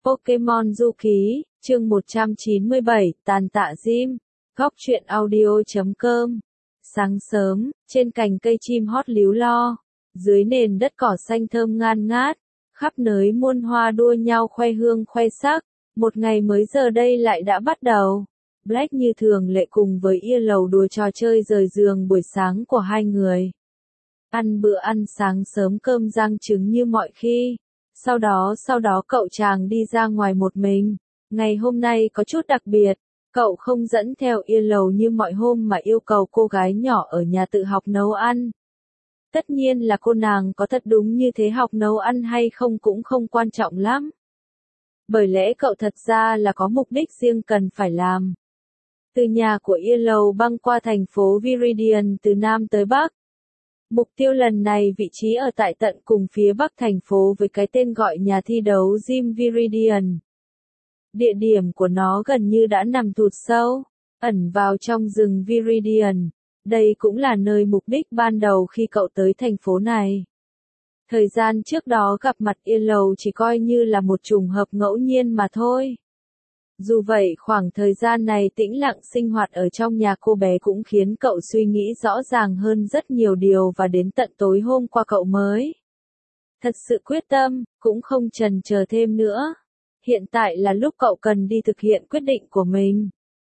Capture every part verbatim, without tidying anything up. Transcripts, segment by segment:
Pokemon Du Ký, chương một trăm chín mươi bảy, Tàn Tạ Jim, góc truyện audio chấm com. Sáng sớm, trên cành cây chim hót líu lo, dưới nền đất cỏ xanh thơm ngan ngát, khắp nơi muôn hoa đua nhau khoe hương khoe sắc, một ngày mới giờ đây lại đã bắt đầu. Black như thường lệ cùng với Yellow đùa trò chơi rời giường buổi sáng của hai người. Ăn bữa ăn sáng sớm cơm rang trứng như mọi khi. Sau đó sau đó cậu chàng đi ra ngoài một mình. Ngày hôm nay có chút đặc biệt, cậu không dẫn theo Yellow như mọi hôm mà yêu cầu cô gái nhỏ ở nhà tự học nấu ăn. Tất nhiên là cô nàng có thật đúng như thế, học nấu ăn hay không cũng không quan trọng lắm. Bởi lẽ cậu thật ra là có mục đích riêng cần phải làm. Từ nhà của Yellow băng qua thành phố Viridian từ Nam tới Bắc. Mục tiêu lần này vị trí ở tại tận cùng phía bắc thành phố với cái tên gọi nhà thi đấu Gym Viridian. Địa điểm của nó gần như đã nằm thụt sâu, ẩn vào trong rừng Viridian. Đây cũng là nơi mục đích ban đầu khi cậu tới thành phố này. Thời gian trước đó gặp mặt Yellow chỉ coi như là một trùng hợp ngẫu nhiên mà thôi. Dù vậy khoảng thời gian này tĩnh lặng sinh hoạt ở trong nhà cô bé cũng khiến cậu suy nghĩ rõ ràng hơn rất nhiều điều, và đến tận tối hôm qua cậu mới thật sự quyết tâm, cũng không chần chờ thêm nữa. Hiện tại là lúc cậu cần đi thực hiện quyết định của mình.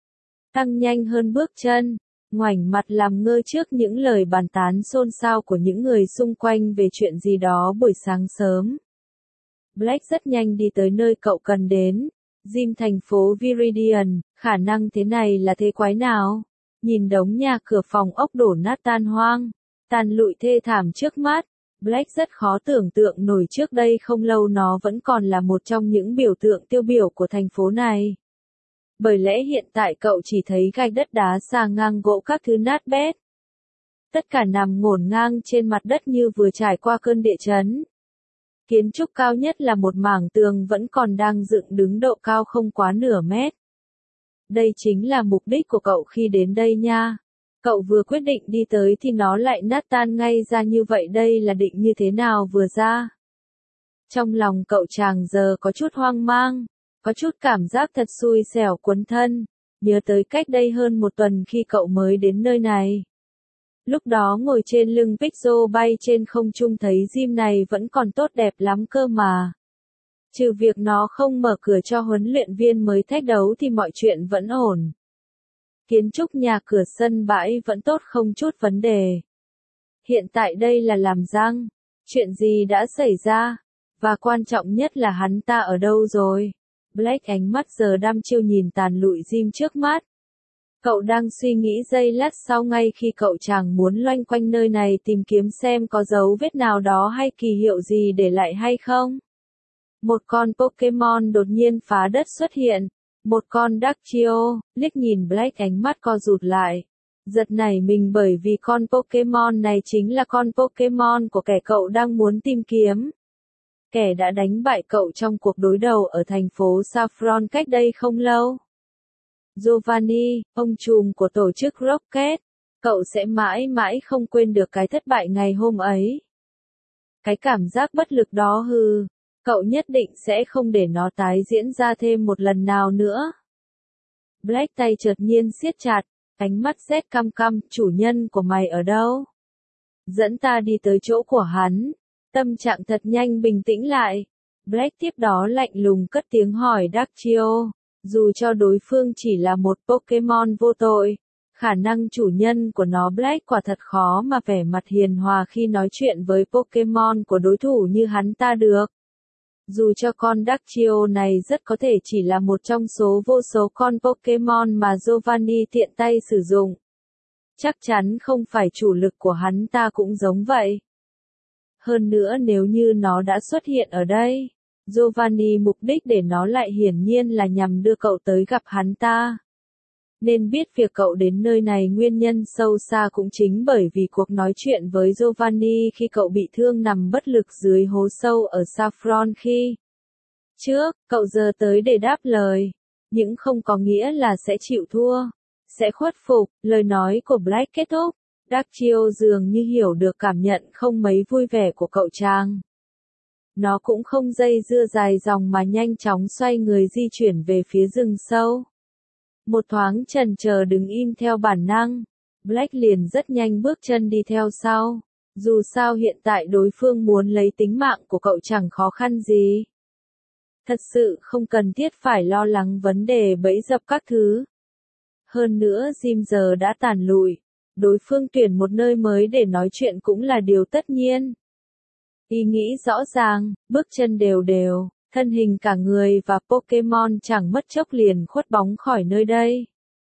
Tăng nhanh hơn bước chân, ngoảnh mặt làm ngơ trước những lời bàn tán xôn xao của những người xung quanh về chuyện gì đó buổi sáng sớm. Black rất nhanh đi tới nơi cậu cần đến. Gym thành phố Viridian, khả năng thế này là thế quái nào? Nhìn đống nhà cửa phòng ốc đổ nát tan hoang, tàn lụi thê thảm trước mắt, Black rất khó tưởng tượng nổi trước đây không lâu nó vẫn còn là một trong những biểu tượng tiêu biểu của thành phố này. Bởi lẽ hiện tại cậu chỉ thấy gạch đất đá xà ngang gỗ các thứ nát bét. Tất cả nằm ngổn ngang trên mặt đất như vừa trải qua cơn địa chấn. Kiến trúc cao nhất là một mảng tường vẫn còn đang dựng đứng độ cao không quá nửa mét. Đây chính là mục đích của cậu khi đến đây nha. Cậu vừa quyết định đi tới thì nó lại nát tan ngay ra như vậy, đây là định như thế nào vừa ra. Trong lòng cậu chàng giờ có chút hoang mang, có chút cảm giác thật xui xẻo cuốn thân, nhớ tới cách đây hơn một tuần khi cậu mới đến nơi này. Lúc đó ngồi trên lưng Pixel bay trên không trung thấy gym này vẫn còn tốt đẹp lắm cơ mà. Trừ việc nó không mở cửa cho huấn luyện viên mới thách đấu thì mọi chuyện vẫn ổn. Kiến trúc nhà cửa sân bãi vẫn tốt không chút vấn đề. Hiện tại đây là làm răng. Chuyện gì đã xảy ra? Và quan trọng nhất là hắn ta ở đâu rồi? Black ánh mắt giờ đăm chiêu nhìn tàn lụi gym trước mắt. Cậu đang suy nghĩ giây lát sau, ngay khi cậu chàng muốn loanh quanh nơi này tìm kiếm xem có dấu vết nào đó hay kỳ hiệu gì để lại hay không. Một con Pokemon đột nhiên phá đất xuất hiện. Một con Darkchio, liếc nhìn Black ánh mắt co rụt lại. Giật nảy mình bởi vì con Pokemon này chính là con Pokemon của kẻ cậu đang muốn tìm kiếm. Kẻ đã đánh bại cậu trong cuộc đối đầu ở thành phố Saffron cách đây không lâu. Giovanni, ông trùm của tổ chức Rocket, cậu sẽ mãi mãi không quên được cái thất bại ngày hôm ấy. Cái cảm giác bất lực đó hừ, cậu nhất định sẽ không để nó tái diễn ra thêm một lần nào nữa. Black tay chợt nhiên siết chặt, ánh mắt rét căm căm, chủ nhân của mày ở đâu? Dẫn ta đi tới chỗ của hắn. Tâm trạng thật nhanh bình tĩnh lại. Black tiếp đó lạnh lùng cất tiếng hỏi Darkchio. Dù cho đối phương chỉ là một Pokemon vô tội, khả năng chủ nhân của nó Black quả thật khó mà vẻ mặt hiền hòa khi nói chuyện với Pokemon của đối thủ như hắn ta được. Dù cho con Darkchio này rất có thể chỉ là một trong số vô số con Pokemon mà Giovanni tiện tay sử dụng. Chắc chắn không phải chủ lực của hắn ta cũng giống vậy. Hơn nữa nếu như nó đã xuất hiện ở đây, Giovanni mục đích để nó lại hiển nhiên là nhằm đưa cậu tới gặp hắn ta. Nên biết việc cậu đến nơi này nguyên nhân sâu xa cũng chính bởi vì cuộc nói chuyện với Giovanni khi cậu bị thương nằm bất lực dưới hố sâu ở Saffron khi trước, cậu giờ tới để đáp lời. Nhưng không có nghĩa là sẽ chịu thua, sẽ khuất phục. Lời nói của Black kết thúc. Darkchio dường như hiểu được cảm nhận không mấy vui vẻ của cậu chàng. Nó cũng không dây dưa dài dòng mà nhanh chóng xoay người di chuyển về phía rừng sâu. Một thoáng chần chờ đứng im theo bản năng, Black liền rất nhanh bước chân đi theo sau. Dù sao hiện tại đối phương muốn lấy tính mạng của cậu chẳng khó khăn gì. Thật sự không cần thiết phải lo lắng vấn đề bẫy dập các thứ. Hơn nữa Jim giờ đã tàn lụi, đối phương tuyển một nơi mới để nói chuyện cũng là điều tất nhiên. Ý nghĩ rõ ràng, bước chân đều đều, thân hình cả người và Pokemon chẳng mất chốc liền khuất bóng khỏi nơi đây.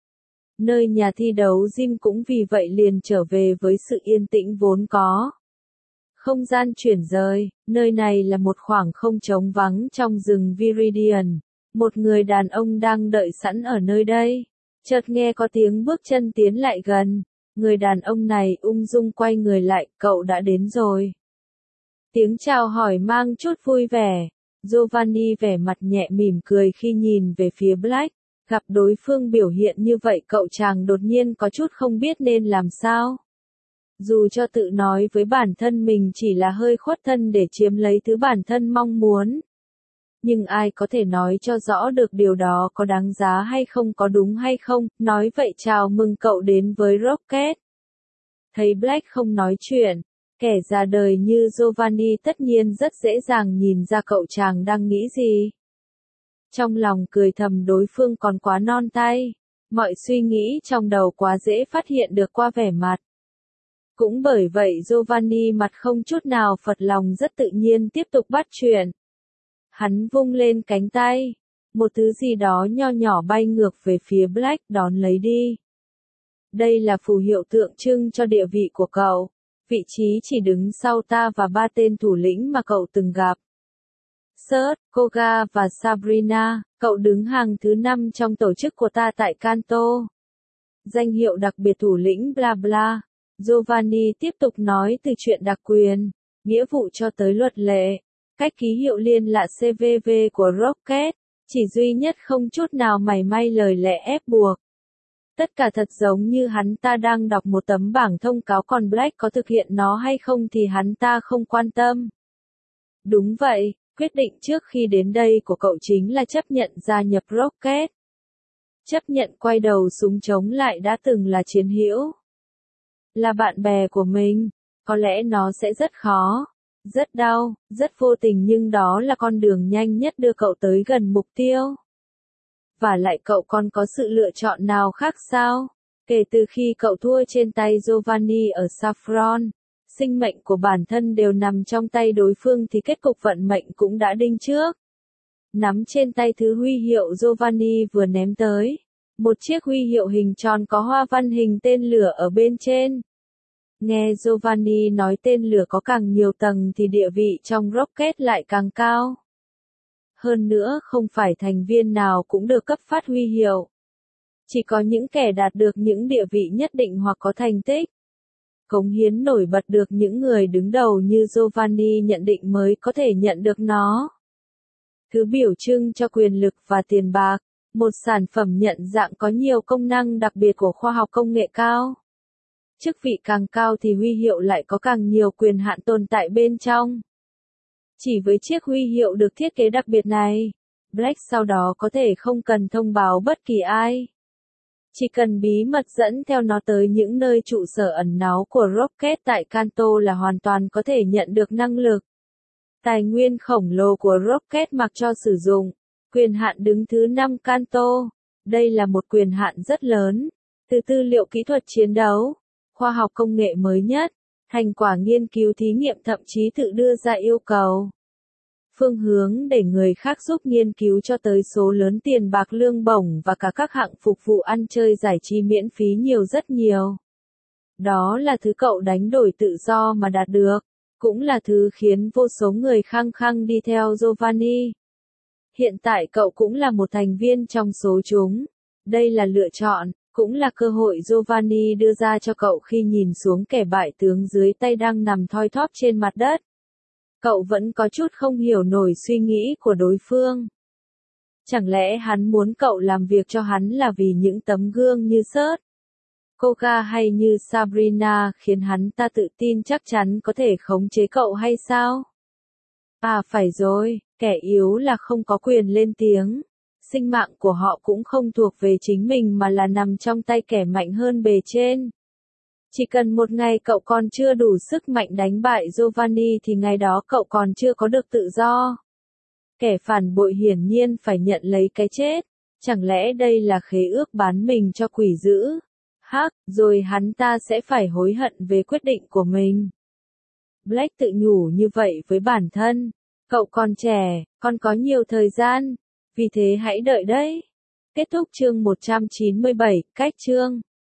Nơi nhà thi đấu Jim cũng vì vậy liền trở về với sự yên tĩnh vốn có. Không gian chuyển rời, nơi này là một khoảng không trống vắng trong rừng Viridian. Một người đàn ông đang đợi sẵn ở nơi đây. Chợt nghe có tiếng bước chân tiến lại gần. Người đàn ông này ung dung quay người lại, cậu đã đến rồi. Tiếng chào hỏi mang chút vui vẻ. Giovanni vẻ mặt nhẹ mỉm cười khi nhìn về phía Black. Gặp đối phương biểu hiện như vậy cậu chàng đột nhiên có chút không biết nên làm sao. Dù cho tự nói với bản thân mình chỉ là hơi khuất thân để chiếm lấy thứ bản thân mong muốn. Nhưng ai có thể nói cho rõ được điều đó có đáng giá hay không, có đúng hay không, nói vậy chào mừng cậu đến với Rocket. Thấy Black không nói chuyện, kẻ già đời như Giovanni tất nhiên rất dễ dàng nhìn ra cậu chàng đang nghĩ gì. Trong lòng cười thầm đối phương còn quá non tay, mọi suy nghĩ trong đầu quá dễ phát hiện được qua vẻ mặt. Cũng bởi vậy Giovanni mặt không chút nào phật lòng rất tự nhiên tiếp tục bắt chuyện. Hắn vung lên cánh tay, một thứ gì đó nho nhỏ bay ngược về phía Black đón lấy đi. Đây là phù hiệu tượng trưng cho địa vị của cậu, vị trí chỉ đứng sau ta và ba tên thủ lĩnh mà cậu từng gặp. Surt, Koga và Sabrina, cậu đứng hàng thứ năm trong tổ chức của ta tại Kanto. Danh hiệu đặc biệt thủ lĩnh bla bla. Giovanni tiếp tục nói từ chuyện đặc quyền, nghĩa vụ cho tới luật lệ, cách ký hiệu liên lạ xê vê vê của Rocket, chỉ duy nhất không chút nào mảy may lời lẽ ép buộc. Tất cả thật giống như hắn ta đang đọc một tấm bảng thông cáo, còn Black có thực hiện nó hay không thì hắn ta không quan tâm. Đúng vậy, quyết định trước khi đến đây của cậu chính là chấp nhận gia nhập Rocket. Chấp nhận quay đầu súng chống lại đã từng là chiến hữu. Là bạn bè của mình, có lẽ nó sẽ rất khó, rất đau, rất vô tình, nhưng đó là con đường nhanh nhất đưa cậu tới gần mục tiêu. Và lại cậu còn có sự lựa chọn nào khác sao? Kể từ khi cậu thua trên tay Giovanni ở Saffron, sinh mệnh của bản thân đều nằm trong tay đối phương thì kết cục vận mệnh cũng đã định trước. Nắm trên tay thứ huy hiệu Giovanni vừa ném tới. Một chiếc huy hiệu hình tròn có hoa văn hình tên lửa ở bên trên. Nghe Giovanni nói tên lửa có càng nhiều tầng thì địa vị trong Rocket lại càng cao. Hơn nữa không phải thành viên nào cũng được cấp phát huy hiệu. Chỉ có những kẻ đạt được những địa vị nhất định hoặc có thành tích, cống hiến nổi bật được những người đứng đầu như Giovanni nhận định mới có thể nhận được nó. Thứ biểu trưng cho quyền lực và tiền bạc. Một sản phẩm nhận dạng có nhiều công năng đặc biệt của khoa học công nghệ cao. Chức vị càng cao thì huy hiệu lại có càng nhiều quyền hạn tồn tại bên trong. Chỉ với chiếc huy hiệu được thiết kế đặc biệt này, Black sau đó có thể không cần thông báo bất kỳ ai. Chỉ cần bí mật dẫn theo nó tới những nơi trụ sở ẩn náu của Rocket tại Kanto là hoàn toàn có thể nhận được năng lực. Tài nguyên khổng lồ của Rocket mặc cho sử dụng. Quyền hạn đứng thứ năm Kanto. Đây là một quyền hạn rất lớn. Từ tư liệu kỹ thuật chiến đấu, khoa học công nghệ mới nhất, thành quả nghiên cứu thí nghiệm, thậm chí tự đưa ra yêu cầu. Phương hướng để người khác giúp nghiên cứu cho tới số lớn tiền bạc, lương bổng và cả các hạng phục vụ ăn chơi giải trí miễn phí nhiều rất nhiều. Đó là thứ cậu đánh đổi tự do mà đạt được. Cũng là thứ khiến vô số người khăng khăng đi theo Giovanni. Hiện tại cậu cũng là một thành viên trong số chúng. Đây là lựa chọn, cũng là cơ hội Giovanni đưa ra cho cậu khi nhìn xuống kẻ bại tướng dưới tay đang nằm thoi thóp trên mặt đất. Cậu vẫn có chút không hiểu nổi suy nghĩ của đối phương. Chẳng lẽ hắn muốn cậu làm việc cho hắn là vì những tấm gương như Surt, Koga hay như Sabrina khiến hắn ta tự tin chắc chắn có thể khống chế cậu hay sao? À phải rồi, kẻ yếu là không có quyền lên tiếng. Sinh mạng của họ cũng không thuộc về chính mình mà là nằm trong tay kẻ mạnh hơn bề trên. Chỉ cần một ngày cậu còn chưa đủ sức mạnh đánh bại Giovanni thì ngày đó cậu còn chưa có được tự do. Kẻ phản bội hiển nhiên phải nhận lấy cái chết. Chẳng lẽ đây là khế ước bán mình cho quỷ dữ? Hắc, rồi hắn ta sẽ phải hối hận về quyết định của mình. Black tự nhủ như vậy với bản thân. Cậu còn trẻ, còn có nhiều thời gian. Vì thế hãy đợi đấy. Kết thúc chương một trăm chín mươi bảy, cách chương.